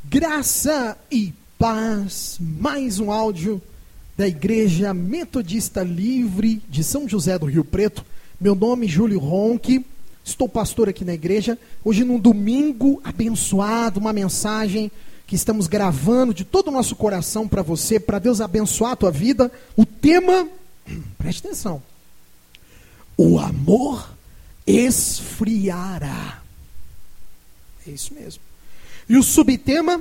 Graça e paz, mais um áudio da Igreja Metodista Livre de São José do Rio Preto. Meu nome é Júlio Ronque, estou pastor aqui na igreja. Hoje num domingo abençoado, uma mensagem que estamos gravando de todo o nosso coração para você, para Deus abençoar a tua vida. O tema, preste atenção, o amor esfriará. É isso mesmo. E o subtema,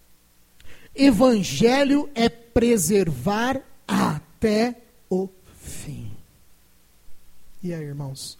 Evangelho é preservar até o fim. E aí, irmãos?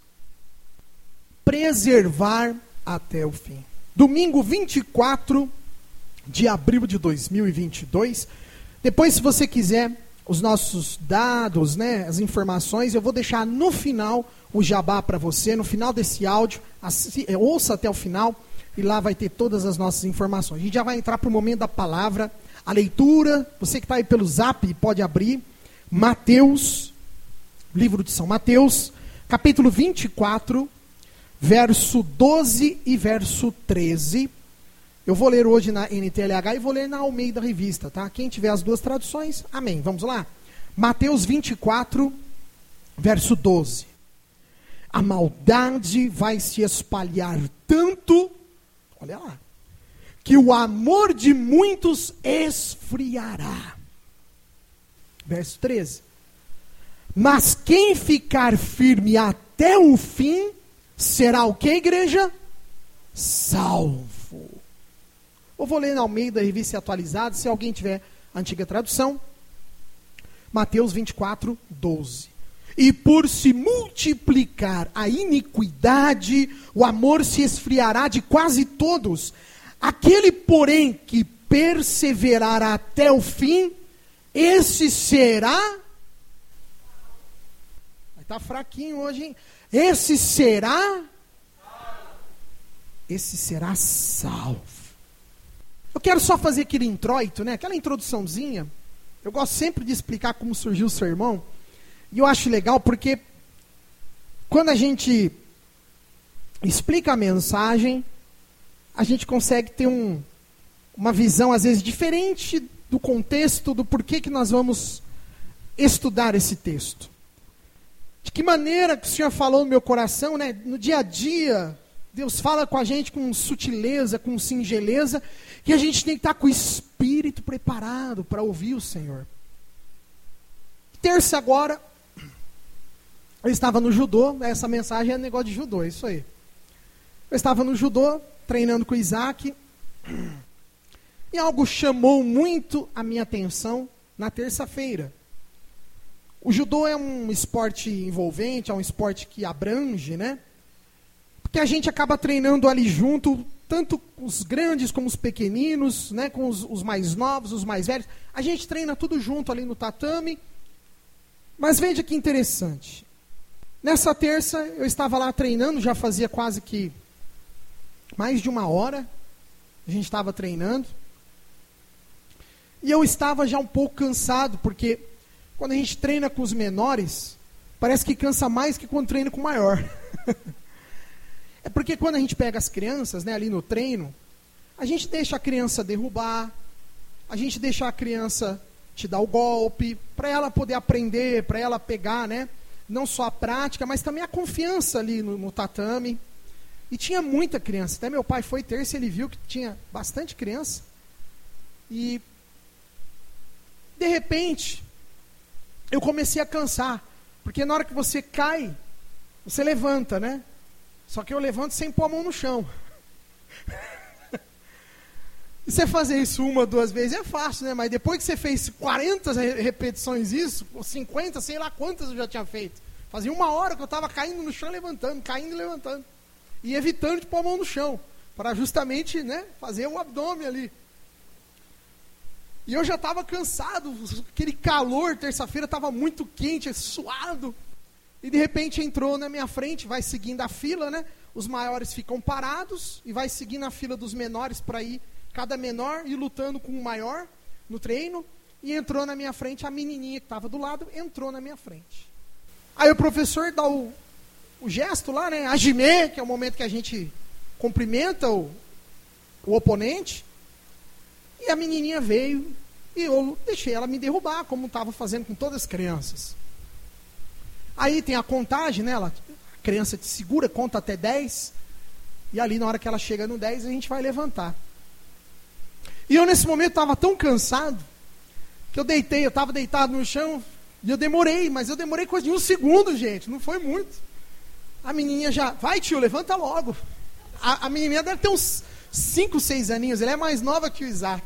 Preservar até o fim. Domingo 24 de abril de 2022. Depois, se você quiser os nossos dados, né, as informações, eu vou deixar no final o jabá para você, no final desse áudio. Ouça até o final. E lá vai ter todas as nossas informações. A gente já vai entrar para o momento da palavra, a leitura. Você que está aí pelo Zap pode abrir. Mateus, livro de São Mateus, capítulo 24, verso 12 e verso 13. Eu vou ler hoje na NTLH e vou ler na Almeida Revista, tá? Quem tiver as duas traduções, amém. Vamos lá? Mateus 24, verso 12. A maldade vai se espalhar tanto, olha lá, que o amor de muitos esfriará. Verso 13. Mas quem ficar firme até o fim, será o que, igreja? Salvo. Eu vou ler na Almeida, Revista Atualizada, se alguém tiver a antiga tradução. Mateus 24, 12. E por se multiplicar a iniquidade, o amor se esfriará de quase todos. Aquele, porém, que perseverar até o fim, esse será... Está fraquinho hoje, hein? Esse será salvo. Eu quero só fazer aquele introito, né? Aquela introduçãozinha. Eu gosto sempre de explicar como surgiu o sermão. E eu acho legal porque quando a gente explica a mensagem, a gente consegue ter uma visão, às vezes, diferente do contexto, do porquê que nós vamos estudar esse texto. De que maneira que o Senhor falou no meu coração, né? No dia a dia, Deus fala com a gente com sutileza, com singeleza, e a gente tem que estar com o espírito preparado para ouvir o Senhor. Terça agora, eu estava no judô, essa mensagem é negócio de judô, é isso aí. Eu estava no judô, treinando com o Isaac, e algo chamou muito a minha atenção na terça-feira. O judô é um esporte envolvente, é um esporte que abrange, né? Porque a gente acaba treinando ali junto, tanto os grandes como os pequeninos, né? Com os mais novos, os mais velhos. A gente treina tudo junto ali no tatame. Mas veja que interessante. Nessa terça, eu estava lá treinando, já fazia quase que mais de 1 hora. A gente estava treinando. E eu estava já um pouco cansado, porque quando a gente treina com os menores, parece que cansa mais que quando treina com o maior. É porque quando a gente pega as crianças, né, ali no treino, a gente deixa a criança derrubar, a gente deixa a criança te dar o golpe, para ela poder aprender, para ela pegar, né? Não só a prática, mas também a confiança ali no tatame. E tinha muita criança. Até meu pai foi terça e ele viu que tinha bastante criança. E, de repente, eu comecei a cansar. Porque na hora que você cai, você levanta, né? Só que eu levanto sem pôr a mão no chão. E você fazer isso 1, 2 vezes é fácil, né? Mas depois que você fez 40 repetições isso, ou 50, sei lá quantas eu já tinha feito. Fazia 1 hora que eu estava caindo no chão e levantando, caindo e levantando. E evitando de pôr a mão no chão, para justamente, né, fazer o abdômen ali. E eu já estava cansado, aquele calor, terça-feira estava muito quente, suado. E de repente entrou na minha frente, vai seguindo a fila, né? Os maiores ficam parados e vai seguindo a fila dos menores para ir, cada menor ir lutando com o maior no treino. E entrou na minha frente, a menininha que estava do lado, entrou na minha frente. Aí o professor dá o gesto lá, né? Hajime, que é o momento que a gente cumprimenta o oponente. E a menininha veio e eu deixei ela me derrubar, como estava fazendo com todas as crianças. Aí tem a contagem, né? A criança te segura, conta até 10. E ali na hora que ela chega no 10, a gente vai levantar. E eu nesse momento estava tão cansado, que eu estava deitado no chão, e eu demorei coisa de 1 segundo, gente, não foi muito. A menininha já, vai tio, levanta logo. A menininha deve ter uns 5, 6 aninhos, ela é mais nova que o Isaac.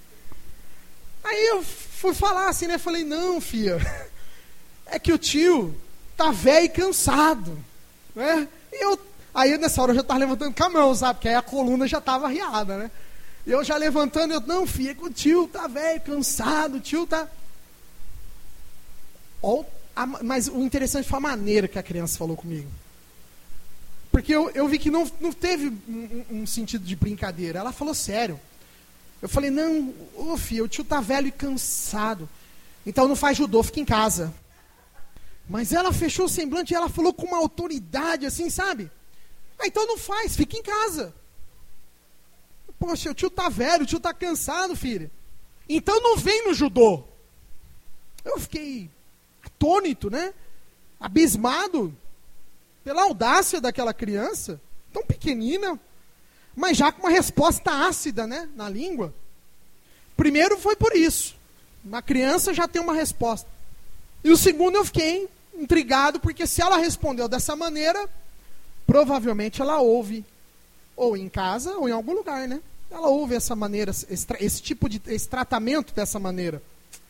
Aí eu fui falar assim, né, falei, não filha, é que o tio tá velho e cansado, né? Aí nessa hora eu já estava levantando com a mão, sabe, porque aí a coluna já estava arriada, né? E eu já levantando, não filha, é que o tio tá velho, cansado, o tio tá... Mas o interessante foi a maneira que a criança falou comigo. Porque eu vi que não teve um sentido de brincadeira. Ela falou sério. Eu falei, não, filha, o tio tá velho e cansado. Então não faz judô, fica em casa. Mas ela fechou o semblante e ela falou com uma autoridade assim, sabe? Então não faz, fica em casa. Poxa, o tio tá velho, o tio tá cansado, filha. Então não vem no judô. Eu fiquei atônito, né? Abismado pela audácia daquela criança, tão pequenina, mas já com uma resposta ácida, né, na língua. Primeiro foi por isso. Uma criança já tem uma resposta. E o segundo eu fiquei intrigado, porque se ela respondeu dessa maneira, provavelmente ela ouve, ou em casa, ou em algum lugar, né? Ela ouve essa maneira, esse tratamento dessa maneira.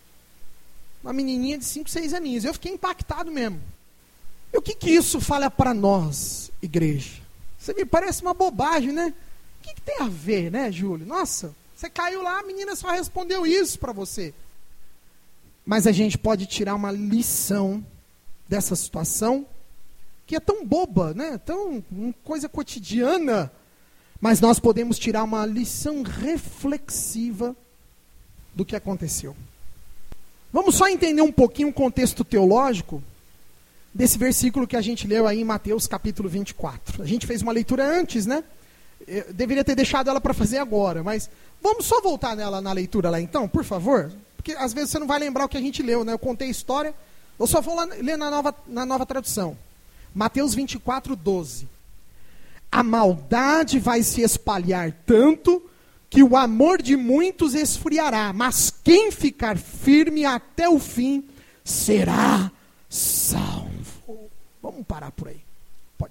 Uma menininha de 5, 6 aninhos. Eu fiquei impactado mesmo. E o que isso fala para nós, igreja? Você me parece uma bobagem, né? O que tem a ver, né, Júlio? Nossa, você caiu lá, a menina só respondeu isso para você. Mas a gente pode tirar uma lição dessa situação, que é tão boba, né? Tão coisa cotidiana. Mas nós podemos tirar uma lição reflexiva do que aconteceu. Vamos só entender um pouquinho o contexto teológico desse versículo que a gente leu aí em Mateus capítulo 24. A gente fez uma leitura antes, né? Eu deveria ter deixado ela para fazer agora, mas vamos só voltar nela na leitura lá então, por favor? Porque às vezes você não vai lembrar o que a gente leu, né? Eu contei a história, eu só vou ler na nova tradução. Mateus 24, 12. A maldade vai se espalhar tanto que o amor de muitos esfriará, mas quem ficar firme até o fim será salvo. Vamos parar por aí. Pode.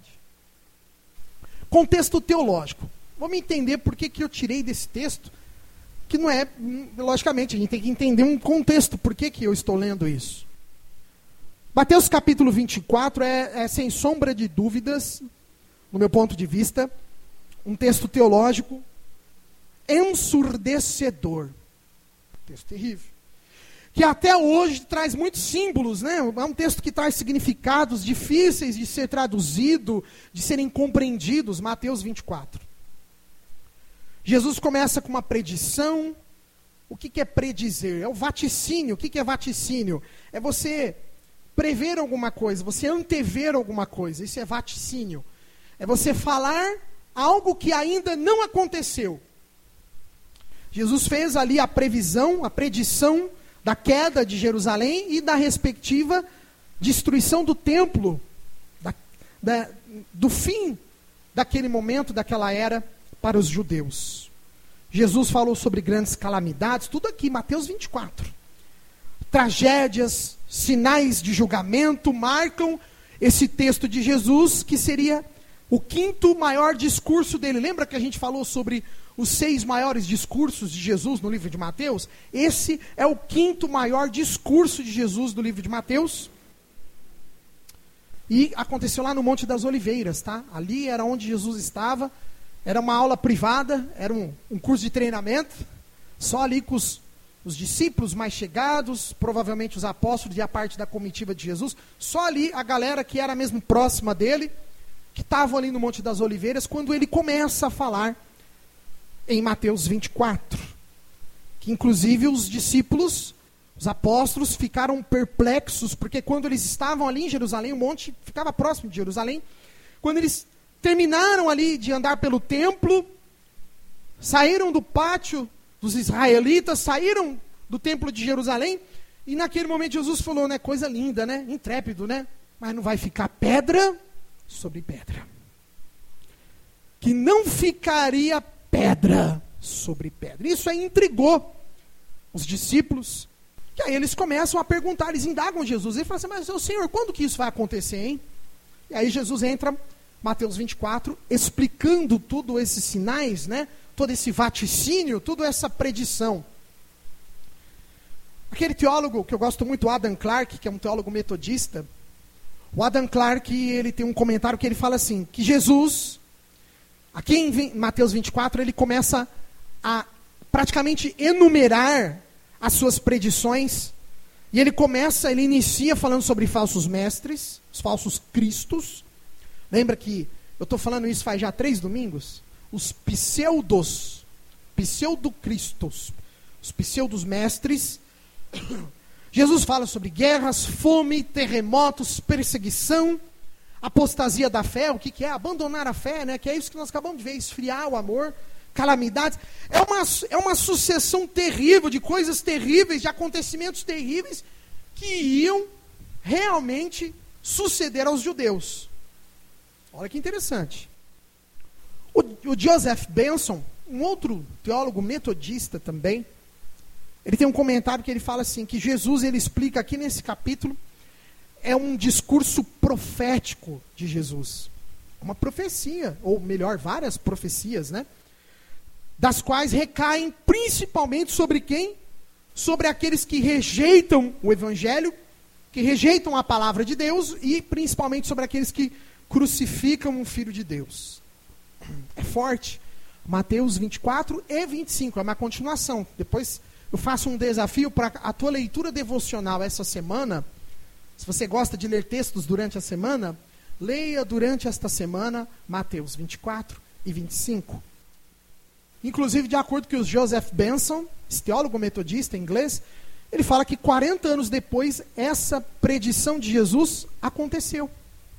Contexto teológico. Vamos entender por que eu tirei desse texto, que não é, logicamente, a gente tem que entender um contexto, por que eu estou lendo isso. Mateus capítulo 24 é sem sombra de dúvidas, no meu ponto de vista, um texto teológico ensurdecedor. Texto terrível. Que até hoje traz muitos símbolos, né? É um texto que traz significados difíceis de ser traduzido, de serem compreendidos. Mateus 24. Jesus começa com uma predição. O que é predizer? É o vaticínio. O que é vaticínio? É você prever alguma coisa, você antever alguma coisa. Isso é vaticínio. É você falar algo que ainda não aconteceu. Jesus fez ali a previsão, a predição da queda de Jerusalém e da respectiva destruição do templo, do fim daquele momento, daquela era, para os judeus. Jesus falou sobre grandes calamidades, tudo aqui, Mateus 24. Tragédias, sinais de julgamento marcam esse texto de Jesus, que seria o 5º maior discurso dele. Lembra que a gente falou sobre os 6 maiores discursos de Jesus no livro de Mateus? Esse é o 5º maior discurso de Jesus do livro de Mateus. E aconteceu lá no Monte das Oliveiras, tá? Ali era onde Jesus estava. Era uma aula privada, era um curso de treinamento. Só ali com os discípulos mais chegados, provavelmente os apóstolos e a parte da comitiva de Jesus. Só ali a galera que era mesmo próxima dele, que estavam ali no Monte das Oliveiras, quando ele começa a falar em Mateus 24, que inclusive os discípulos, os apóstolos, ficaram perplexos, porque quando eles estavam ali em Jerusalém, o monte ficava próximo de Jerusalém, quando eles terminaram ali de andar pelo templo, saíram do pátio dos israelitas saíram do templo de Jerusalém, e naquele momento Jesus falou, né, coisa linda, né, intrépido, né, mas não vai ficar pedra sobre pedra. Que não ficaria pedra sobre pedra. Isso aí intrigou os discípulos, que aí eles começam a perguntar, eles indagam Jesus, e falam assim, mas Senhor, quando que isso vai acontecer, hein? E aí Jesus entra, Mateus 24, explicando todos esses sinais, né, todo esse vaticínio, toda essa predição. Aquele teólogo que eu gosto muito, Adam Clarke, que é um teólogo metodista, o Adam Clarke, ele tem um comentário que ele fala assim, que Jesus, aqui em Mateus 24, ele começa a praticamente enumerar as suas predições, e ele inicia falando sobre falsos mestres, os falsos cristos. Lembra que eu estou falando isso faz já 3 domingos? Os pseudo-cristos, os pseudos mestres. Jesus fala sobre guerras, fome, terremotos, perseguição, apostasia da fé. O que é? Abandonar a fé, né? Que é isso que nós acabamos de ver, esfriar o amor, calamidades. É uma sucessão terrível de coisas terríveis, de acontecimentos terríveis que iam realmente suceder aos judeus. Olha que interessante. O Joseph Benson, um outro teólogo metodista também, ele tem um comentário que ele fala assim, que Jesus, ele explica aqui nesse capítulo, é um discurso profético de Jesus. Uma profecia, ou melhor, várias profecias, né? Das quais recaem principalmente sobre quem? Sobre aqueles que rejeitam o Evangelho, que rejeitam a palavra de Deus, e principalmente sobre aqueles que crucificam o Filho de Deus. É forte. Mateus 24 e 25, é uma continuação. Depois eu faço um desafio para a tua leitura devocional essa semana. Se você gosta de ler textos durante a semana, leia durante esta semana Mateus 24 e 25. Inclusive, de acordo com o Joseph Benson, esse teólogo metodista inglês, ele fala que 40 anos depois, essa predição de Jesus aconteceu.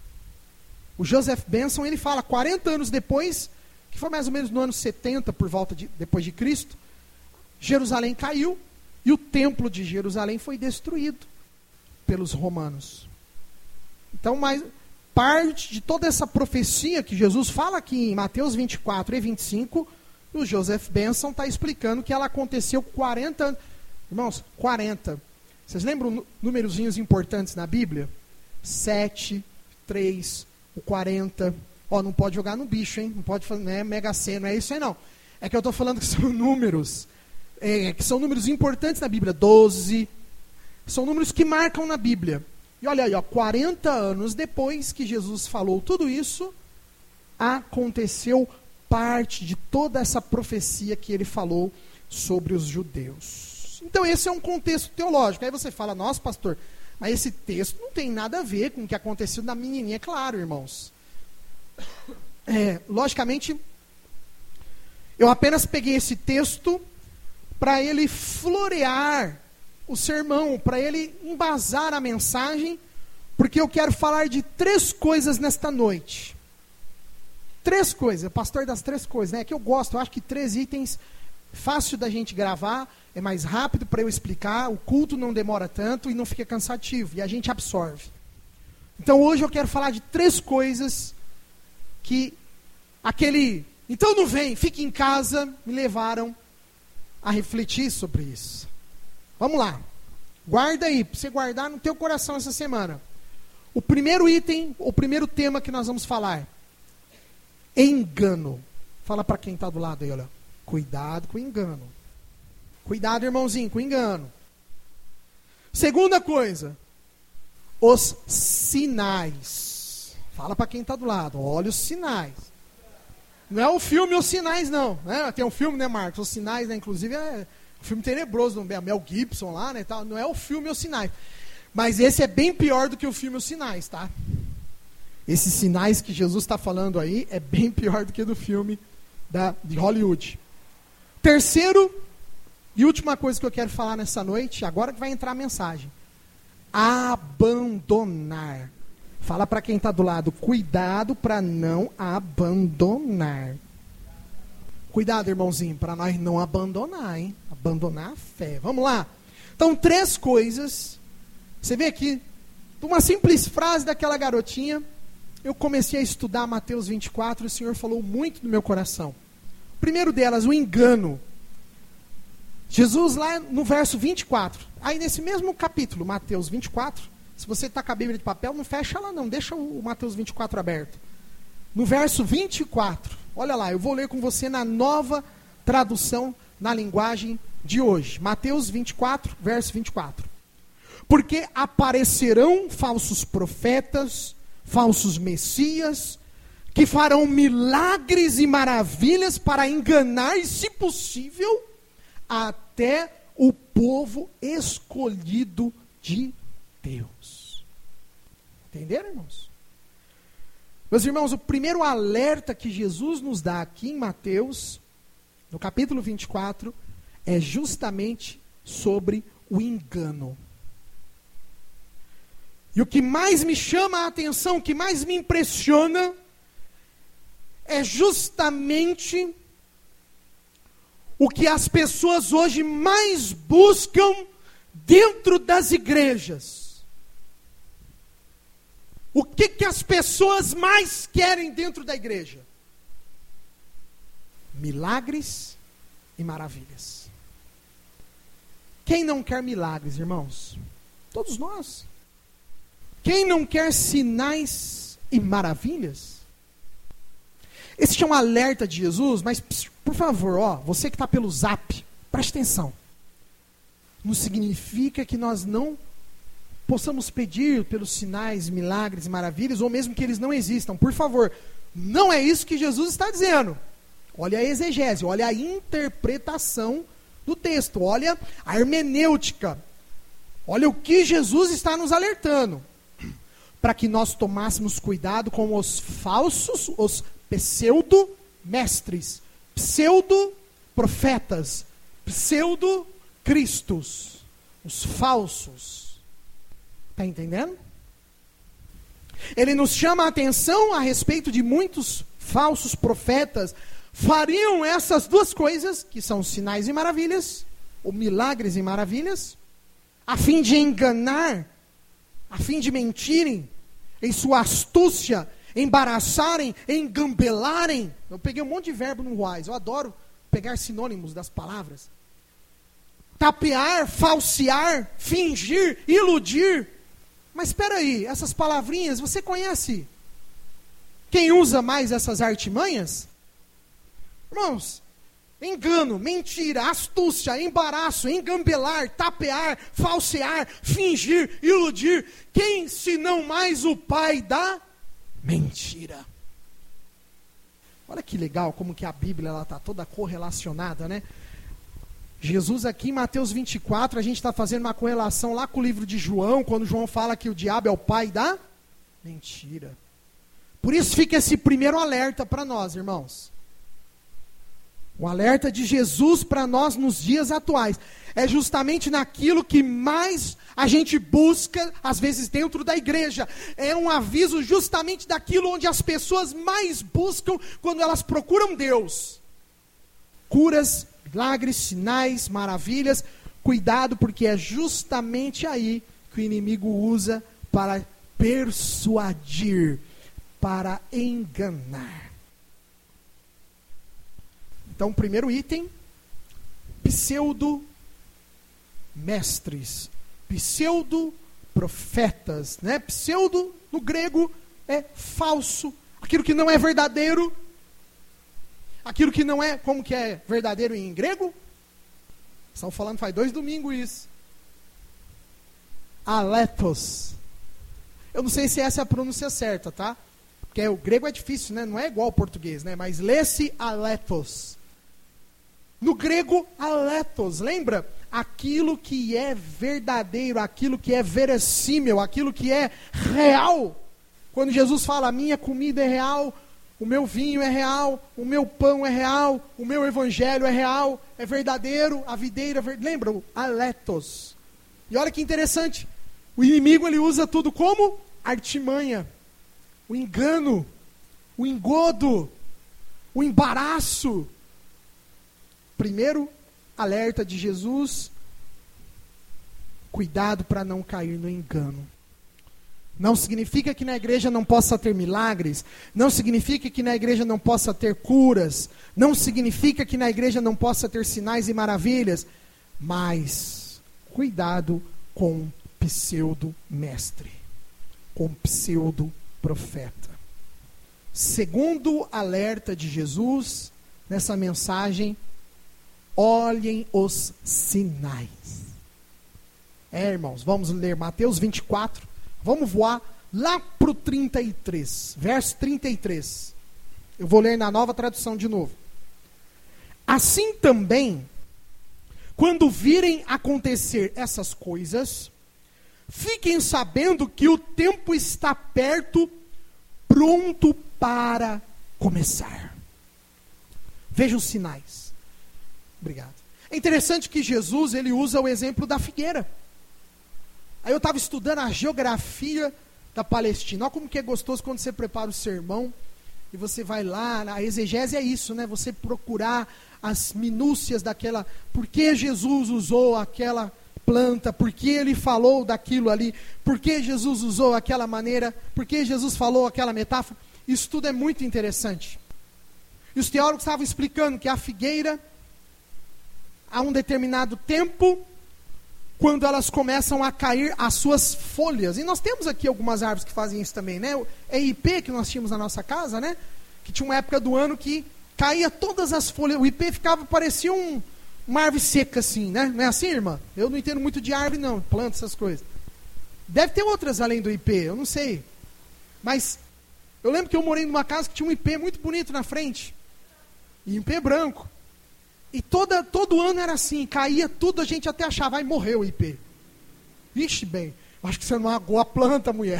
O Joseph Benson, ele fala, 40 anos depois, que foi mais ou menos no ano 70, depois de Cristo, Jerusalém caiu e o templo de Jerusalém foi destruído pelos romanos. Então, parte de toda essa profecia que Jesus fala aqui em Mateus 24 e 25, o Joseph Benson está explicando que ela aconteceu 40 anos. Irmãos, 40. Vocês lembram númerozinhos importantes na Bíblia? 7, 3, o 40. Não pode jogar no bicho, hein? Não pode fazer, né, Mega Sena, não é isso aí não. É que eu estou falando que são números, que são números importantes na Bíblia. 12. São números que marcam na Bíblia. E olha aí, 40 anos depois que Jesus falou tudo isso, aconteceu parte de toda essa profecia que ele falou sobre os judeus. Então esse é um contexto teológico. Aí você fala, nossa pastor, mas esse texto não tem nada a ver com o que aconteceu na menininha. Claro, irmãos. Logicamente, eu apenas peguei esse texto para ele florear o sermão, para ele embasar a mensagem, porque eu quero falar de 3 coisas nesta noite. 3 coisas, pastor das 3 coisas, né? Que eu gosto, eu acho que 3 itens, fácil da gente gravar, é mais rápido para eu explicar, o culto não demora tanto e não fica cansativo, e a gente absorve. Então hoje eu quero falar de 3 coisas que então não vem, fique em casa, me levaram a refletir sobre isso. Vamos lá, guarda aí, para você guardar no teu coração essa semana. O primeiro item, o primeiro tema que nós vamos falar, engano. Fala para quem está do lado aí, olha. Cuidado com o engano. Cuidado, irmãozinho, com o engano. Segunda coisa, os sinais. Fala para quem está do lado, olha os sinais. Não é o filme Os Sinais, não. Né? Tem um filme, né, Marcos? Os Sinais, né? Inclusive, é um filme tenebroso, do Mel Gibson lá, né? Tal. Não é o filme Os Sinais. Mas esse é bem pior do que o filme Os Sinais, tá? Esses sinais que Jesus está falando aí é bem pior do que do filme de Hollywood. Terceiro e última coisa que eu quero falar nessa noite, agora que vai entrar a mensagem. Abandonar. Fala para quem está do lado, cuidado para não abandonar. Cuidado, irmãozinho, para nós não abandonar, hein? Abandonar a fé. Vamos lá. Então, 3 coisas. Você vê aqui, uma simples frase daquela garotinha, eu comecei a estudar Mateus 24 e o Senhor falou muito no meu coração. O primeiro delas, o engano. Jesus lá no verso 24, aí nesse mesmo capítulo, Mateus 24, se você está com a Bíblia de papel, não fecha ela não, deixa o Mateus 24 aberto. No verso 24, olha lá, eu vou ler com você na nova tradução, na linguagem de hoje. Mateus 24, verso 24. Porque aparecerão falsos profetas, falsos messias, que farão milagres e maravilhas para enganar, e se possível, até o povo escolhido de Deus. Entenderam, irmãos? Meus irmãos, o primeiro alerta que Jesus nos dá aqui em Mateus, no capítulo 24, é justamente sobre o engano. E o que mais me chama a atenção, o que mais me impressiona, é justamente o que as pessoas hoje mais buscam dentro das igrejas. O que as pessoas mais querem dentro da igreja? Milagres e maravilhas. Quem não quer milagres, irmãos? Todos nós. Quem não quer sinais e maravilhas? Esse é um alerta de Jesus, mas por favor, você que está pelo zap, preste atenção. Não significa que nós não possamos pedir pelos sinais, milagres e maravilhas, ou mesmo que eles não existam. Por favor, não é isso que Jesus está dizendo. Olha a exegese, olha a interpretação do texto, olha a hermenêutica. Olha o que Jesus está nos alertando. Para que nós tomássemos cuidado com os falsos, os pseudo-mestres, pseudo-profetas, pseudo-cristos, os falsos. Está entendendo? Ele nos chama a atenção a respeito de muitos falsos profetas. Fariam essas 2 coisas, que são sinais e maravilhas, ou milagres e maravilhas, a fim de enganar, a fim de mentirem, em sua astúcia, embaraçarem, engambelarem. Eu peguei um monte de verbo no Wise, eu adoro pegar sinônimos das palavras. Tapear, falsear, fingir, iludir. Mas espera aí, essas palavrinhas, você conhece quem usa mais essas artimanhas? Irmãos, engano, mentira, astúcia, embaraço, engambelar, tapear, falsear, fingir, iludir. Quem, senão mais o pai da mentira? Olha que legal como que a Bíblia está toda correlacionada, né? Jesus aqui em Mateus 24, a gente está fazendo uma correlação lá com o livro de João, quando João fala que o diabo é o pai da mentira. Por isso fica esse primeiro alerta para nós, irmãos. O alerta de Jesus para nós nos dias atuais é justamente naquilo que mais a gente busca, às vezes dentro da igreja. É um aviso justamente daquilo onde as pessoas mais buscam quando elas procuram Deus. Curas, milagres, sinais, maravilhas. Cuidado, porque é justamente aí que o inimigo usa para persuadir, para enganar. Então, primeiro item, pseudo-mestres, pseudo-profetas, né? Pseudo, no grego, é falso, aquilo que não é verdadeiro, aquilo que não é, como que é verdadeiro em grego? Estão falando faz 2 domingos isso. Aletos. Eu não sei se essa é a pronúncia certa, tá? Porque o grego é difícil, né? Não é igual ao português, né? Mas lê-se aletos. No grego, aletos, lembra? Aquilo que é verdadeiro, aquilo que é verossímil, aquilo que é real. Quando Jesus fala, a minha comida é real, o meu vinho é real, o meu pão é real, o meu evangelho é real, é verdadeiro, a videira, lembra? Aletos. E olha que interessante, o inimigo ele usa tudo como artimanha, o engano, o engodo, o embaraço, Primeiro alerta de Jesus: cuidado para não cair no engano. Não significa que na igreja não possa ter milagres, não significa que na igreja não possa ter curas, não significa que na igreja não possa ter sinais e maravilhas, mas cuidado com pseudo-mestre, com pseudo-profeta. Segundo alerta de Jesus nessa mensagem: olhem os sinais. Irmãos, vamos ler Mateus 24, vamos voar lá para o 33, verso 33. Eu vou ler na Nova Tradução de novo. Assim também, quando virem acontecer essas coisas, fiquem sabendo que o tempo está perto, pronto para começar. Vejam os sinais. Obrigado. É interessante que Jesus, ele usa o exemplo da figueira. Aí eu estava estudando a geografia da Palestina. Olha como que é gostoso quando você prepara o sermão e você vai lá, a exegese é isso, né? Você procurar as minúcias daquela, por que Jesus usou aquela planta, por que ele falou daquilo ali, por que Jesus usou aquela maneira, por que Jesus falou aquela metáfora. Isso tudo é muito interessante. E os teólogos estavam explicando que a figueira, a um determinado tempo, quando elas começam a cair as suas folhas, e nós temos aqui algumas árvores que fazem isso também, né? É ipê que nós tínhamos na nossa casa, né? Que tinha uma época do ano que caía todas as folhas, o ipê ficava, parecia uma árvore seca assim, né? Não é assim, irmã? Eu não entendo muito de árvore não, planta, essas coisas. Deve ter outras além do ipê, eu não sei. Mas eu lembro que eu morei numa casa que tinha um ipê muito bonito na frente, e ipê branco. E todo ano era assim, caía tudo, a gente até achava, vai morrer o ipê. Vixe bem, acho que você não agou a planta, mulher.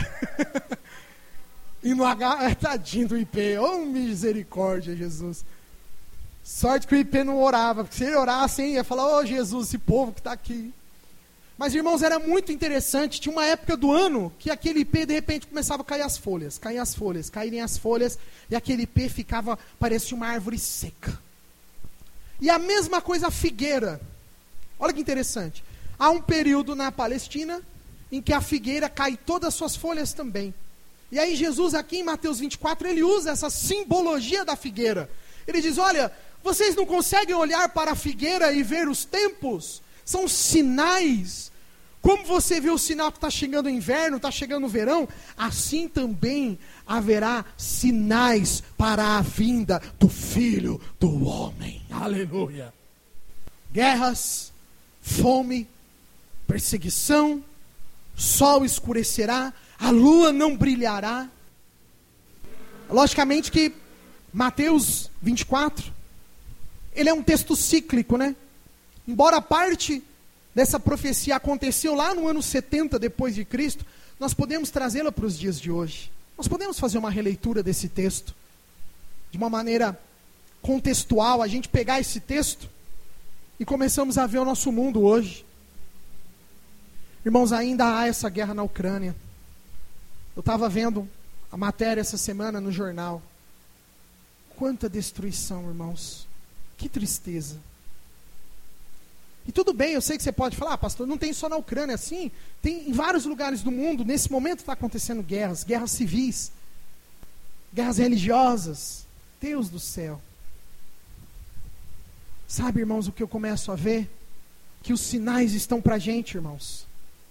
E não agou, tadinho do ipê, oh misericórdia, Jesus. Sorte que o ipê não orava, porque se ele orasse, hein, ia falar, oh Jesus, esse povo que está aqui. Mas irmãos, era muito interessante, tinha uma época do ano que aquele ipê de repente começava a cair as folhas, caírem as folhas, e aquele ipê ficava, parecia uma árvore seca. E a mesma coisa a figueira. Olha que interessante. Há um período na Palestina em que a figueira cai todas as suas folhas também. E aí Jesus aqui em Mateus 24, ele usa essa simbologia da figueira. Ele diz, olha, vocês não conseguem olhar para a figueira e ver os tempos? São sinais. Como você vê o sinal que está chegando o inverno, está chegando o verão, assim também haverá sinais para a vinda do Filho do Homem. Aleluia. Guerras, fome, perseguição, sol escurecerá, a lua não brilhará. Logicamente que Mateus 24, ele é um texto cíclico, né? Embora parte dessa profecia aconteceu lá no ano 70 depois de Cristo, nós podemos trazê-la para os dias de hoje. Nós podemos fazer uma releitura desse texto, de uma maneira contextual, a gente pegar esse texto e começamos a ver o nosso mundo hoje. Irmãos, ainda há essa guerra na Ucrânia. Eu estava vendo a matéria essa semana no jornal. Quanta destruição, irmãos. Que tristeza. E tudo bem, eu sei que você pode falar, pastor, não tem só na Ucrânia assim, tem em vários lugares do mundo, nesse momento está acontecendo guerras, guerras civis, guerras religiosas. Deus do céu. Sabe, irmãos, o que eu começo a ver? Que os sinais estão para a gente, irmãos.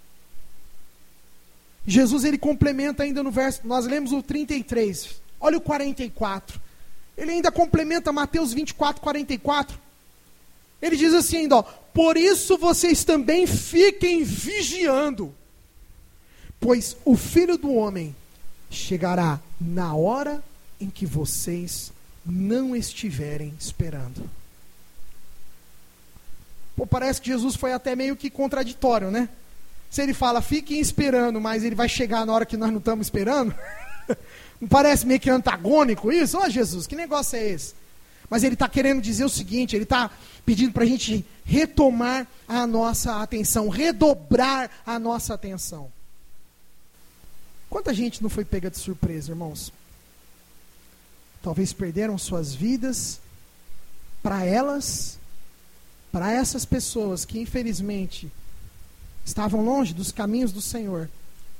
Jesus, ele complementa ainda no verso, nós lemos o 33, olha o 44. Ele ainda complementa Mateus 24, 44. Ele diz assim ainda, ó, por isso vocês também fiquem vigiando, pois o Filho do Homem chegará na hora em que vocês não estiverem esperando. Pô, parece que Jesus foi até meio que contraditório, né? Se ele fala, fiquem esperando, mas ele vai chegar na hora que nós não estamos esperando, não parece meio que antagônico isso? Ó, Jesus, que negócio é esse? Mas ele está querendo dizer o seguinte, ele está pedindo para a gente retomar a nossa atenção, redobrar a nossa atenção. Quanta gente não foi pega de surpresa, irmãos? Talvez perderam suas vidas para elas para essas pessoas que infelizmente estavam longe dos caminhos do Senhor,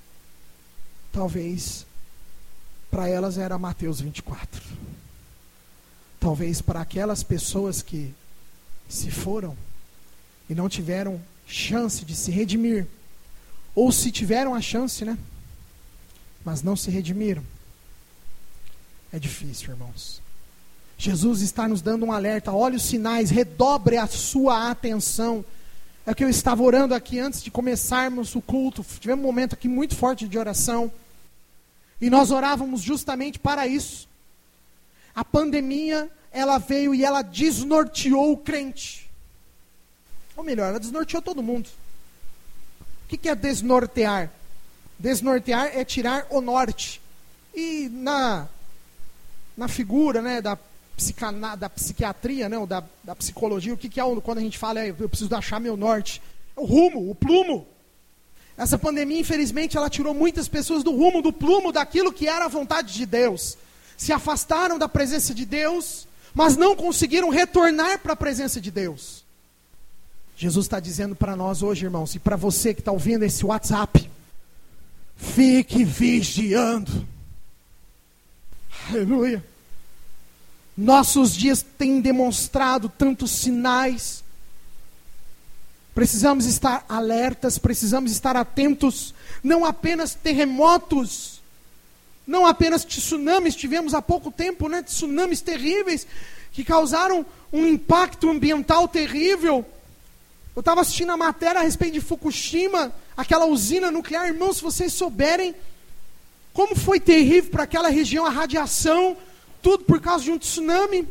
talvez para elas era Mateus 24. Talvez para aquelas pessoas que se foram e não tiveram chance de se redimir, ou se tiveram a chance, né? Mas não se redimiram. É difícil, irmãos. Jesus está nos dando um alerta. Olha os sinais, redobre a sua atenção. É o que eu estava orando aqui antes de começarmos o culto. Tivemos um momento aqui muito forte de oração. E nós orávamos justamente para isso. A pandemia, ela veio e ela desnorteou o crente. Ou melhor, ela desnorteou todo mundo. O que é desnortear? Desnortear é tirar o norte. E na figura, né, da psiquiatria, né, ou da psicologia, o que é quando a gente fala, eu preciso achar meu norte? É o rumo, o plumo. Essa pandemia, infelizmente, ela tirou muitas pessoas do rumo, do plumo, daquilo que era a vontade de Deus. Se afastaram da presença de Deus, mas não conseguiram retornar para a presença de Deus. Jesus está dizendo para nós hoje, irmãos, e para você que está ouvindo esse WhatsApp, fique vigiando. Aleluia. Nossos dias têm demonstrado tantos sinais. Precisamos estar alertas, precisamos estar atentos. Não apenas terremotos, não apenas tsunamis. Tivemos há pouco tempo, né, tsunamis terríveis que causaram um impacto ambiental terrível. Eu estava assistindo a matéria a respeito de Fukushima, aquela usina nuclear. Irmãos, se vocês souberem como foi terrível para aquela região a radiação, tudo por causa de um tsunami.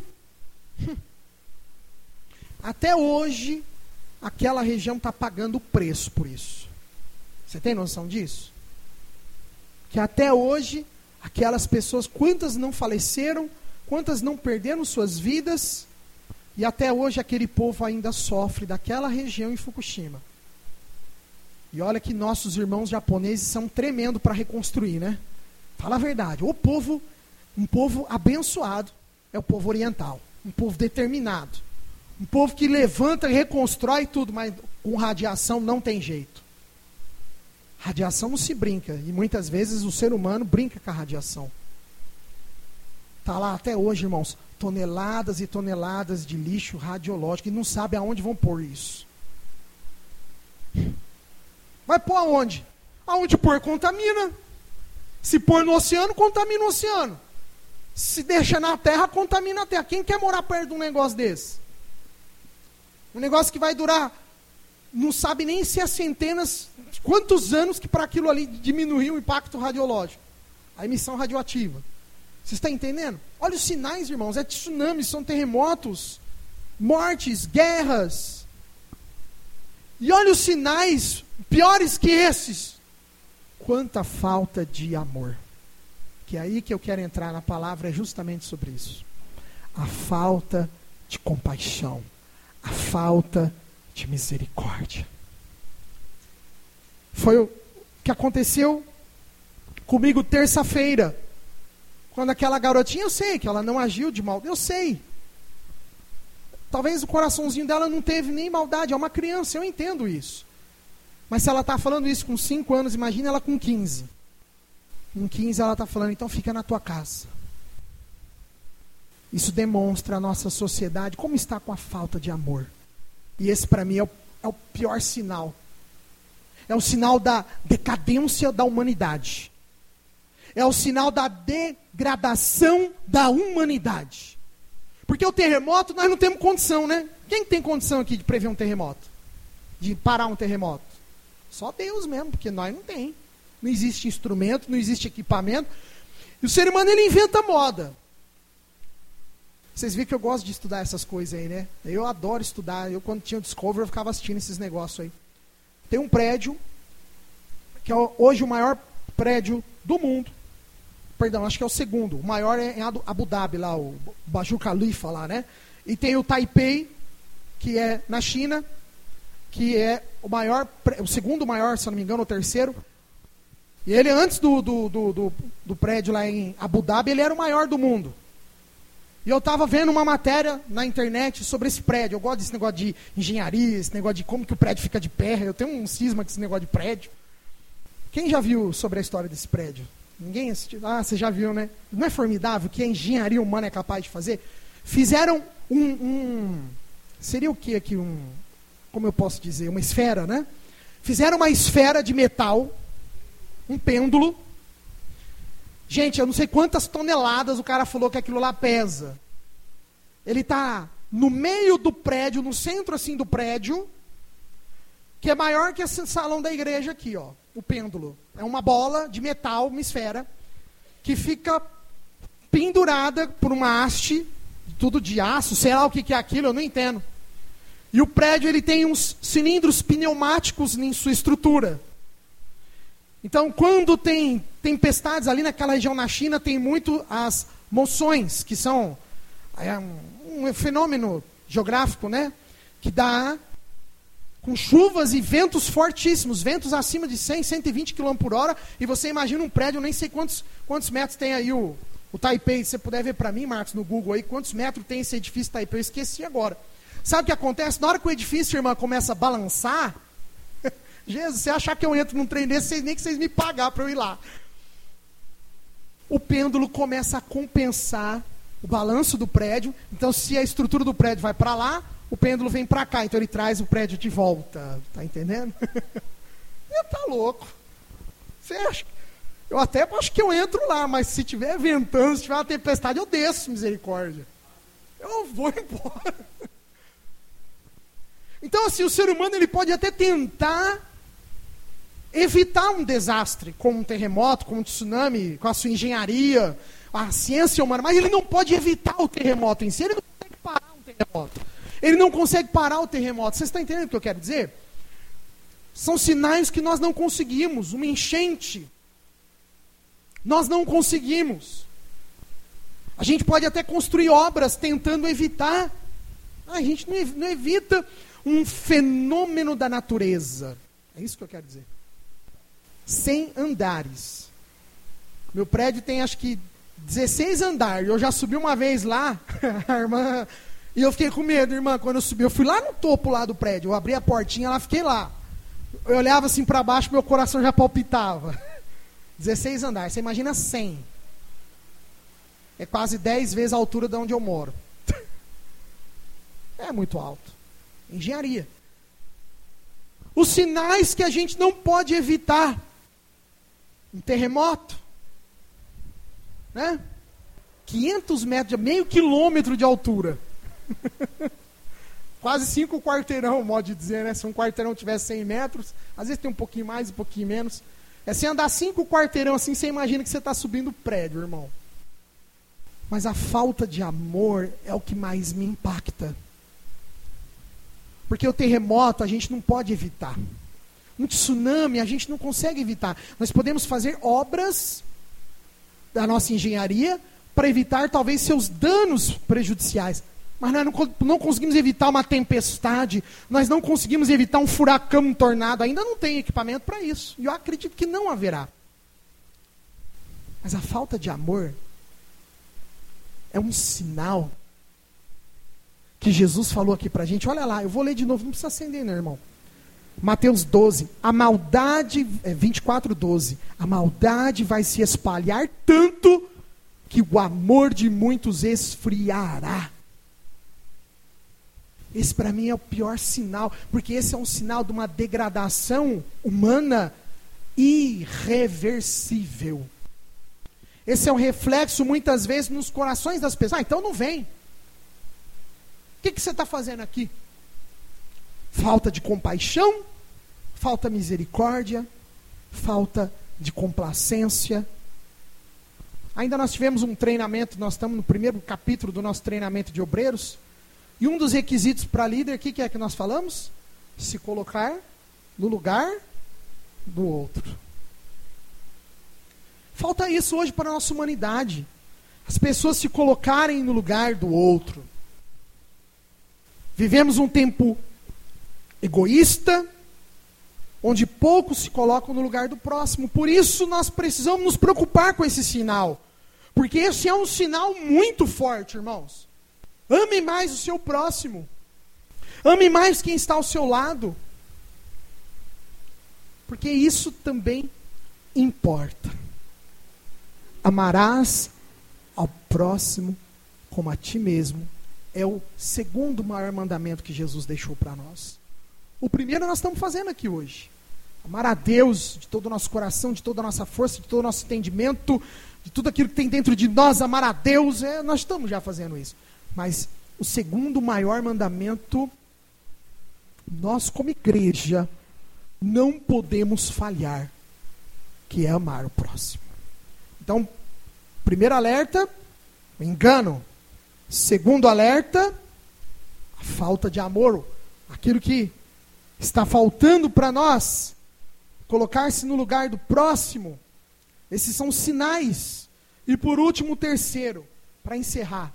Até hoje, aquela região está pagando o preço por isso. Você tem noção disso? Que até hoje, aquelas pessoas, quantas não faleceram, quantas não perderam suas vidas, e até hoje aquele povo ainda sofre daquela região em Fukushima. E olha que nossos irmãos japoneses são tremendo para reconstruir, né? Fala a verdade. O povo, um povo abençoado, é o povo oriental. Um povo determinado. Um povo que levanta e reconstrói tudo, mas com radiação não tem jeito. Radiação não se brinca. E muitas vezes o ser humano brinca com a radiação. Está lá até hoje, irmãos, toneladas e toneladas de lixo radiológico e não sabe aonde vão pôr isso. Vai pôr aonde? Aonde pôr contamina. Se pôr no oceano, contamina o oceano. Se deixa na terra, contamina a terra. Quem quer morar perto de um negócio desse? Um negócio que vai durar, não sabe nem se é centenas, quantos anos que para aquilo ali diminuir o impacto radiológico. A emissão radioativa. Você está entendendo? Olha os sinais, irmãos. É tsunamis, são terremotos, mortes, guerras. E olha os sinais piores que esses. Quanta falta de amor. Que é aí que eu quero entrar na palavra, é justamente sobre isso. A falta de compaixão. A falta de misericórdia. Foi o que aconteceu comigo terça-feira. Quando aquela garotinha, eu sei que ela não agiu de mal, eu sei. Talvez o coraçãozinho dela não teve nem maldade, é uma criança, eu entendo isso. Mas se ela está falando isso com 5 anos, imagina ela com 15. Com 15 ela está falando, então fica na tua casa. Isso demonstra a nossa sociedade, como está com a falta de amor. E esse para mim é o pior sinal. É o sinal da decadência da humanidade. É o sinal da degradação da humanidade. Porque o terremoto, nós não temos condição, né? Quem tem condição aqui de prever um terremoto? De parar um terremoto? Só Deus mesmo, porque nós não tem. Não existe instrumento, não existe equipamento. E o ser humano, ele inventa moda. Vocês viram que eu gosto de estudar essas coisas aí, né? Eu adoro estudar. Eu, quando tinha o Discovery, eu ficava assistindo esses negócios aí. Tem um prédio, que é hoje o maior prédio do mundo. Perdão, acho que é o segundo. O maior é em Abu Dhabi, lá, o Burj Khalifa lá, né? E tem o Taipei, que é na China, que é o segundo maior, se eu não me engano, o terceiro. E ele, antes do prédio lá em Abu Dhabi, ele era o maior do mundo. E eu estava vendo uma matéria na internet sobre esse prédio. Eu gosto desse negócio de engenharia, esse negócio de como que o prédio fica de pé. Eu tenho um cisma com esse negócio de prédio. Quem já viu sobre a história desse prédio? Ninguém assistiu? Ah, você já viu, né? Não é formidável o que a engenharia humana é capaz de fazer? Fizeram seria o que aqui? Como eu posso dizer? Uma esfera, né? Fizeram uma esfera de metal, um pêndulo. Gente, eu não sei quantas toneladas o cara falou que aquilo lá pesa. Ele está no meio do prédio, no centro assim do prédio, que é maior que esse salão da igreja aqui, ó. O pêndulo. É uma bola de metal, uma esfera, que fica pendurada por uma haste, tudo de aço, sei lá o que é aquilo, eu não entendo. E o prédio ele tem uns cilindros pneumáticos em sua estrutura. Então, quando tem tempestades ali naquela região na China, tem muito as monções, que são um fenômeno geográfico, né? Que dá com chuvas e ventos fortíssimos, ventos acima de 100, 120 km por hora, e você imagina um prédio, eu nem sei quantos metros tem aí o Taipei, se você puder ver para mim, Marcos, no Google aí, quantos metros tem esse edifício Taipei, eu esqueci agora. Sabe o que acontece? Na hora que o edifício, irmã, começa a balançar, Jesus, se achar que eu entro num trem desse, nem que vocês me pagar para eu ir lá. O pêndulo começa a compensar o balanço do prédio. Então, se a estrutura do prédio vai para lá, o pêndulo vem para cá. Então, ele traz o prédio de volta. Tá entendendo? Tá louco. Você acha? Eu até acho que eu entro lá, mas se tiver ventando, se tiver uma tempestade, eu desço, misericórdia. Eu vou embora. Então, assim, o ser humano ele pode até tentar evitar um desastre, como um terremoto, como um tsunami, com a sua engenharia, a ciência humana, mas ele não pode evitar o terremoto em si, ele não consegue parar um terremoto. Ele não consegue parar o terremoto. Vocês estão entendendo o que eu quero dizer? São sinais que nós não conseguimos. Uma enchente. Nós não conseguimos. A gente pode até construir obras tentando evitar. A gente não evita um fenômeno da natureza. É isso que eu quero dizer. 100 andares. Meu prédio tem acho que 16 andares. Eu já subi uma vez lá, a irmã, e eu fiquei com medo, irmã, quando eu subi. Eu fui lá no topo lá do prédio, eu abri a portinha lá, fiquei lá. Eu olhava assim para baixo, meu coração já palpitava. 16 andares, você imagina 100. É quase 10 vezes a altura de onde eu moro. É muito alto. Engenharia. Os sinais que a gente não pode evitar. Um terremoto. Né? 500 metros, meio quilômetro de altura. Quase 5 quarteirão, modo de dizer, né? Se um quarteirão tivesse 100 metros, às vezes tem um pouquinho mais, um pouquinho menos. É você andar 5 quarteirão assim, você imagina que você está subindo o prédio, irmão. Mas a falta de amor é o que mais me impacta. Porque o terremoto a gente não pode evitar. Um tsunami a gente não consegue evitar. Nós podemos fazer obras da nossa engenharia para evitar talvez seus danos prejudiciais. Mas nós não conseguimos evitar uma tempestade, nós não conseguimos evitar um furacão, um tornado. Ainda não tem equipamento para isso. E eu acredito que não haverá. Mas a falta de amor é um sinal que Jesus falou aqui para a gente. Olha lá, eu vou ler de novo, não precisa acender, né, irmão? Mateus 12, a maldade, 24:12, a maldade vai se espalhar tanto que o amor de muitos esfriará. Esse para mim é o pior sinal, porque esse é um sinal de uma degradação humana irreversível. Esse é um reflexo muitas vezes nos corações das pessoas. Então não vem. O que você está fazendo aqui? Falta de compaixão, falta de misericórdia, falta de complacência. Ainda nós tivemos um treinamento, nós estamos no primeiro capítulo do nosso treinamento de obreiros, e um dos requisitos para líder, o que é que nós falamos? Se colocar no lugar do outro. Falta isso hoje para a nossa humanidade. As pessoas se colocarem no lugar do outro. Vivemos um tempo egoísta, onde poucos se colocam no lugar do próximo. Por isso nós precisamos nos preocupar com esse sinal. Porque esse é um sinal muito forte, irmãos. Ame mais o seu próximo. Ame mais quem está ao seu lado. Porque isso também importa. Amarás ao próximo como a ti mesmo. É o segundo maior mandamento que Jesus deixou para nós. O primeiro nós estamos fazendo aqui hoje. Amar a Deus de todo o nosso coração, de toda a nossa força, de todo o nosso entendimento, de tudo aquilo que tem dentro de nós, amar a Deus, nós estamos já fazendo isso. Mas o segundo maior mandamento, nós como igreja, não podemos falhar, que é amar o próximo. Então, primeiro alerta, o engano. Segundo alerta, a falta de amor, aquilo que está faltando para nós, colocar-se no lugar do próximo. Esses são os sinais. E por último, o terceiro, para encerrar,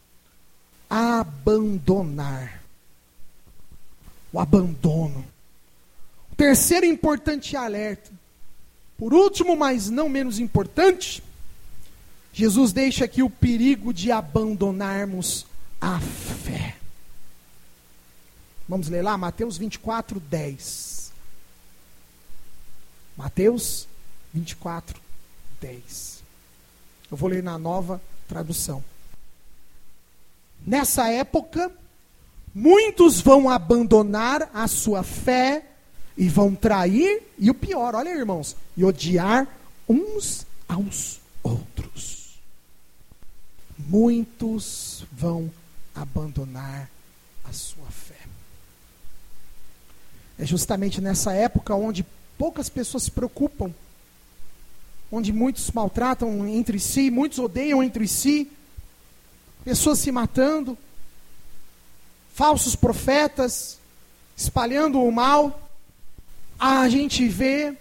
abandonar. O abandono. O terceiro importante alerta. Por último, mas não menos importante, Jesus deixa aqui o perigo de abandonarmos a fé. Vamos ler lá, Mateus 24, 10. Mateus 24, 10. Eu vou ler na Nova Tradução. Nessa época, muitos vão abandonar a sua fé e vão trair, e o pior, olha irmãos, e odiar uns aos outros. Muitos vão abandonar a sua fé. É justamente nessa época onde poucas pessoas se preocupam, onde muitos maltratam entre si, muitos odeiam entre si, pessoas se matando, falsos profetas espalhando o mal. A gente vê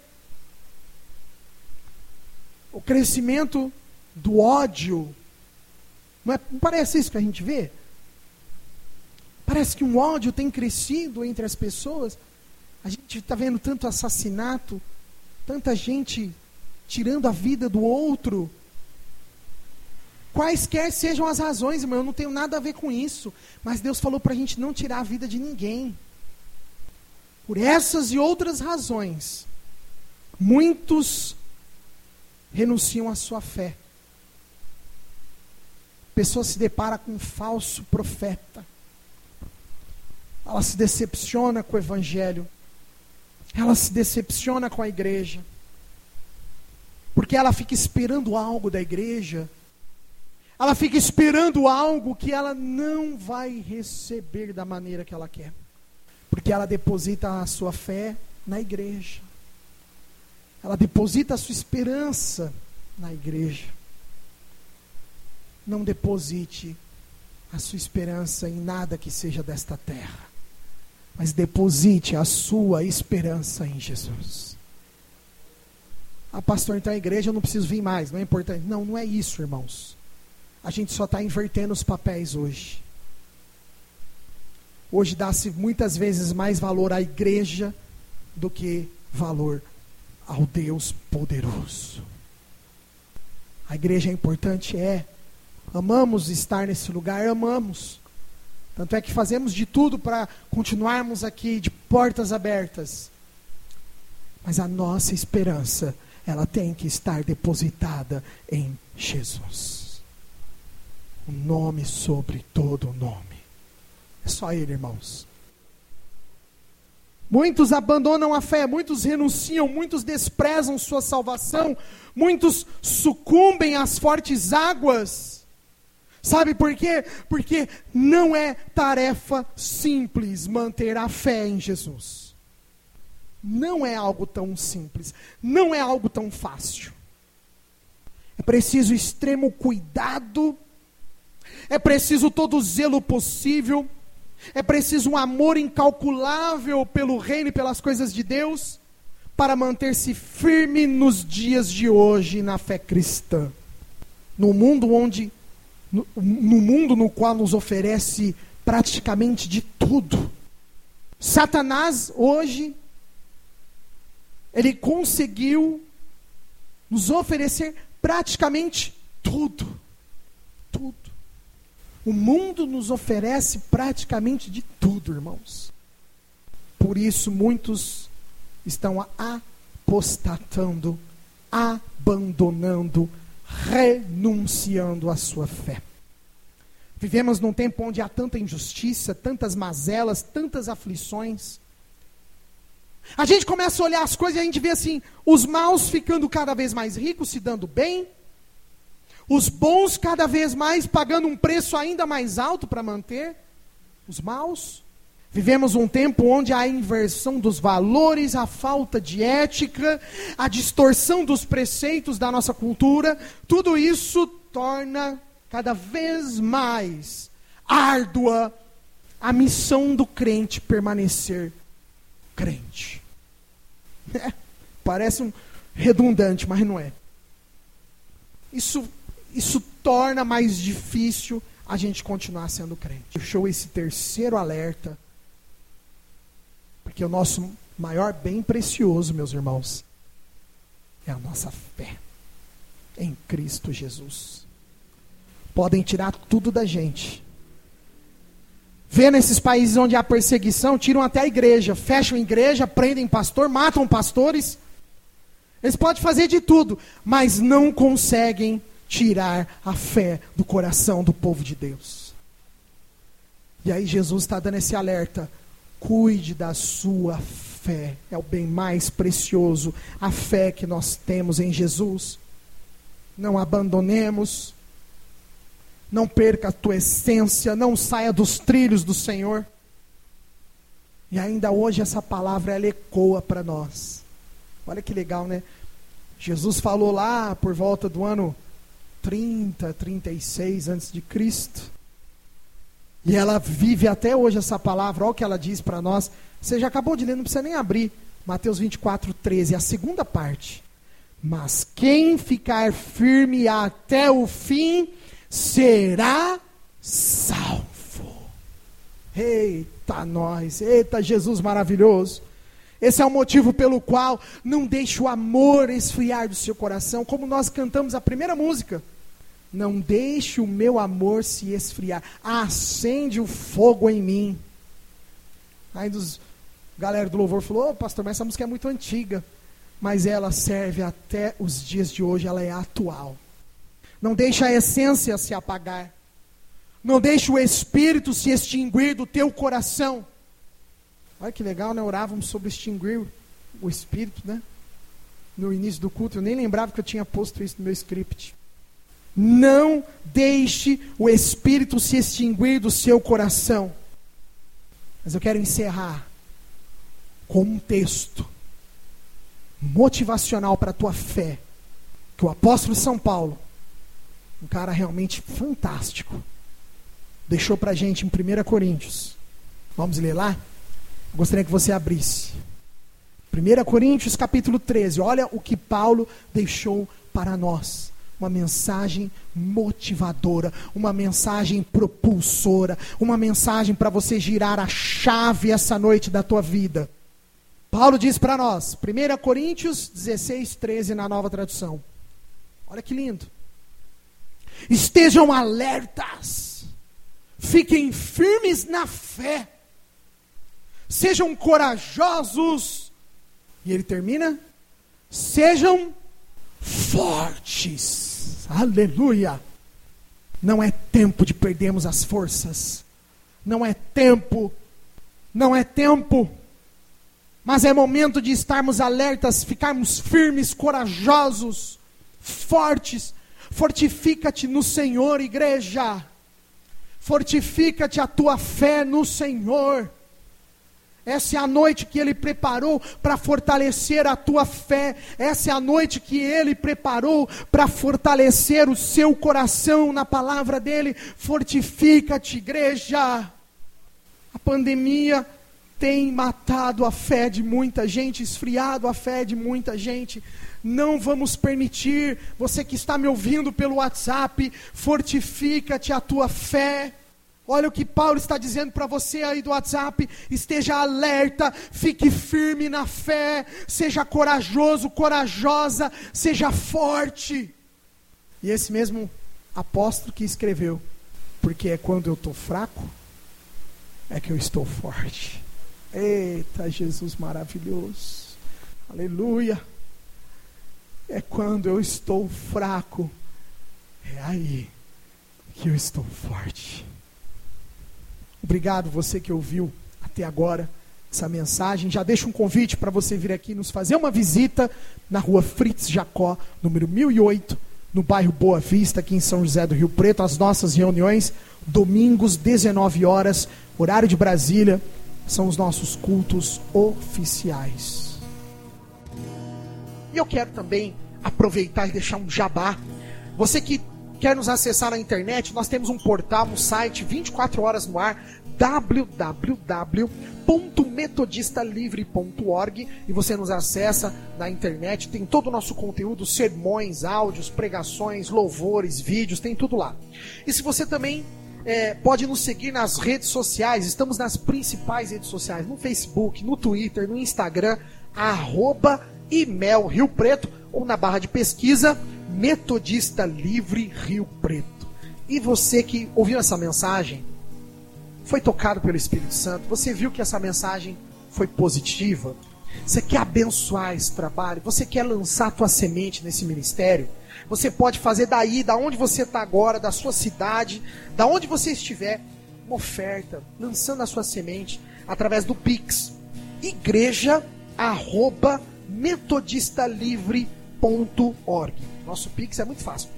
o crescimento do ódio. Não parece isso que a gente vê? Parece que um ódio tem crescido entre as pessoas. A gente está vendo tanto assassinato, tanta gente tirando a vida do outro. Quaisquer sejam as razões, irmão, eu não tenho nada a ver com isso. Mas Deus falou para a gente não tirar a vida de ninguém. Por essas e outras razões, muitos renunciam à sua fé. A pessoa se depara com um falso profeta. Ela se decepciona com o evangelho. Ela se decepciona com a igreja. Porque ela fica esperando algo da igreja. Ela fica esperando algo que ela não vai receber da maneira que ela quer. Porque ela deposita a sua fé na igreja. Ela deposita a sua esperança na igreja. Não deposite a sua esperança em nada que seja desta terra. Mas deposite a sua esperança em Jesus. Ah, pastor, então a igreja eu não preciso vir mais, não é importante. Não, não é isso, irmãos. A gente só está invertendo os papéis hoje. Hoje dá-se muitas vezes mais valor à igreja do que valor ao Deus poderoso. A igreja é importante? É. Amamos estar nesse lugar, amamos. Tanto é que fazemos de tudo para continuarmos aqui de portas abertas. Mas a nossa esperança, ela tem que estar depositada em Jesus. O nome sobre todo o nome. É só Ele, irmãos. Muitos abandonam a fé, muitos renunciam, muitos desprezam sua salvação, muitos sucumbem às fortes águas. Sabe por quê? Porque não é tarefa simples manter a fé em Jesus. Não é algo tão simples, não é algo tão fácil. É preciso extremo cuidado, é preciso todo o zelo possível, é preciso um amor incalculável pelo reino e pelas coisas de Deus, para manter-se firme nos dias de hoje na fé cristã. No mundo no qual nos oferece praticamente de tudo. Satanás hoje, ele conseguiu nos oferecer praticamente tudo. tudo. Tudo. O mundo nos oferece praticamente de tudo, irmãos. Por isso, muitos estão apostatando, abandonando, renunciando à sua fé. Vivemos num tempo onde há tanta injustiça, tantas mazelas, tantas aflições. A gente começa a olhar as coisas e a gente vê assim, os maus ficando cada vez mais ricos, se dando bem, os bons cada vez mais pagando um preço ainda mais alto para manter os maus. Vivemos um tempo onde há a inversão dos valores, a falta de ética, a distorção dos preceitos da nossa cultura. Tudo isso torna cada vez mais árdua a missão do crente permanecer crente. Parece redundante, mas não é. Isso torna mais difícil a gente continuar sendo crente. Deixou esse terceiro alerta, porque o nosso maior bem precioso, meus irmãos, é a nossa fé em Cristo Jesus. Podem tirar tudo da gente. Vê nesses países onde há perseguição, tiram até a igreja, fecham a igreja, prendem pastor, matam pastores. Eles podem fazer de tudo, mas não conseguem tirar a fé do coração do povo de Deus. E aí Jesus está dando esse alerta: cuide da sua fé, é o bem mais precioso, a fé que nós temos em Jesus. Não abandonemos, não perca a tua essência, não saia dos trilhos do Senhor. E ainda hoje essa palavra ela ecoa para nós. Olha que legal, né? Jesus falou lá por volta do ano 30, 36 antes de Cristo. E ela vive até hoje essa palavra. Olha o que ela diz para nós. Você já acabou de ler, não precisa nem abrir. Mateus 24, 13, a segunda parte. Mas quem ficar firme até o fim será salvo. Eita nós, eita Jesus maravilhoso. Esse é o motivo pelo qual não deixe o amor esfriar do seu coração, como nós cantamos a primeira música. Não deixe o meu amor se esfriar, acende o fogo em mim. Aí galera do louvor falou: ô pastor, mas essa música é muito antiga. Mas ela serve até os dias de hoje, ela é atual. Não deixe a essência se apagar. Não deixe o espírito se extinguir do teu coração. Olha que legal, né? Orávamos sobre extinguir o espírito, né? No início do culto, eu nem lembrava que eu tinha posto isso no meu script. Não deixe o espírito se extinguir do seu coração. Mas eu quero encerrar com um texto motivacional para a tua fé, que o apóstolo São Paulo, um cara realmente fantástico, deixou para a gente em 1 Coríntios. Vamos ler lá? Gostaria que você abrisse 1 Coríntios capítulo 13. Olha o que Paulo deixou para nós. Uma mensagem motivadora, uma mensagem propulsora, uma mensagem para você girar a chave essa noite da tua vida. Paulo diz para nós, 1 Coríntios 16, 13 na Nova Tradução. Olha que lindo. Estejam alertas, fiquem firmes na fé, sejam corajosos, e ele termina, sejam fortes. Aleluia. Não é tempo de perdermos as forças, não é tempo, mas é momento de estarmos alertas, ficarmos firmes, corajosos, fortes. Fortifica-te no Senhor, igreja. Fortifica-te a tua fé no Senhor. Essa é a noite que Ele preparou para fortalecer a tua fé. Essa é a noite que Ele preparou para fortalecer o seu coração na palavra dEle. Fortifica-te, igreja. A pandemia tem matado a fé de muita gente, esfriado a fé de muita gente. Não vamos permitir. Você que está me ouvindo pelo WhatsApp, fortifica-te a tua fé. Olha o que Paulo está dizendo para você aí do WhatsApp: esteja alerta, fique firme na fé, seja corajoso, corajosa, seja forte. E esse mesmo apóstolo que escreveu: porque é quando eu estou fraco, é que eu estou forte. Eita, Jesus maravilhoso. Aleluia. É quando eu estou fraco, é aí que eu estou forte. Obrigado você que ouviu até agora essa mensagem. Já deixo um convite para você vir aqui nos fazer uma visita na rua Fritz Jacó, número 1008, no bairro Boa Vista, aqui em São José do Rio Preto. As nossas reuniões, domingos, 19 horas, horário de Brasília, são os nossos cultos oficiais. E eu quero também aproveitar e deixar um jabá. Você que quer nos acessar na internet, nós temos um portal, um site 24 horas no ar, www.metodistalivre.org, e você nos acessa na internet, tem todo o nosso conteúdo, sermões, áudios, pregações, louvores, vídeos, tem tudo lá. E se você também pode nos seguir nas redes sociais, estamos nas principais redes sociais, no Facebook, no Twitter, no Instagram, @imel Rio Preto, ou na barra de pesquisa, Metodista Livre Rio Preto. E você que ouviu essa mensagem, foi tocado pelo Espírito Santo, você viu que essa mensagem foi positiva, você quer abençoar esse trabalho, você quer lançar a tua semente nesse ministério, você pode fazer daí, da onde você está agora, da sua cidade, da onde você estiver, uma oferta, lançando a sua semente, através do Pix, igreja@metodistalivre.org. Nosso Pix é muito fácil,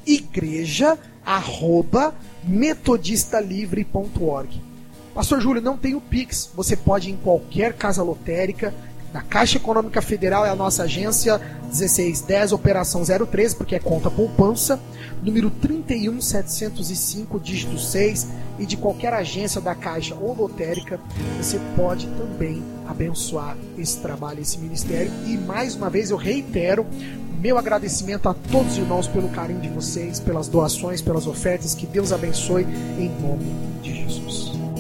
igreja@metodistalivre.org. Pastor Júlio, não tem o Pix. Você pode ir em qualquer casa lotérica. Na Caixa Econômica Federal é a nossa agência 1610, operação 013, porque é conta poupança, número 31705, dígito 6, e de qualquer agência da Caixa ou lotérica, você pode também abençoar esse trabalho, esse ministério. E mais uma vez eu reitero meu agradecimento a todos os irmãos pelo carinho de vocês, pelas doações, pelas ofertas. Que Deus abençoe em nome de Jesus.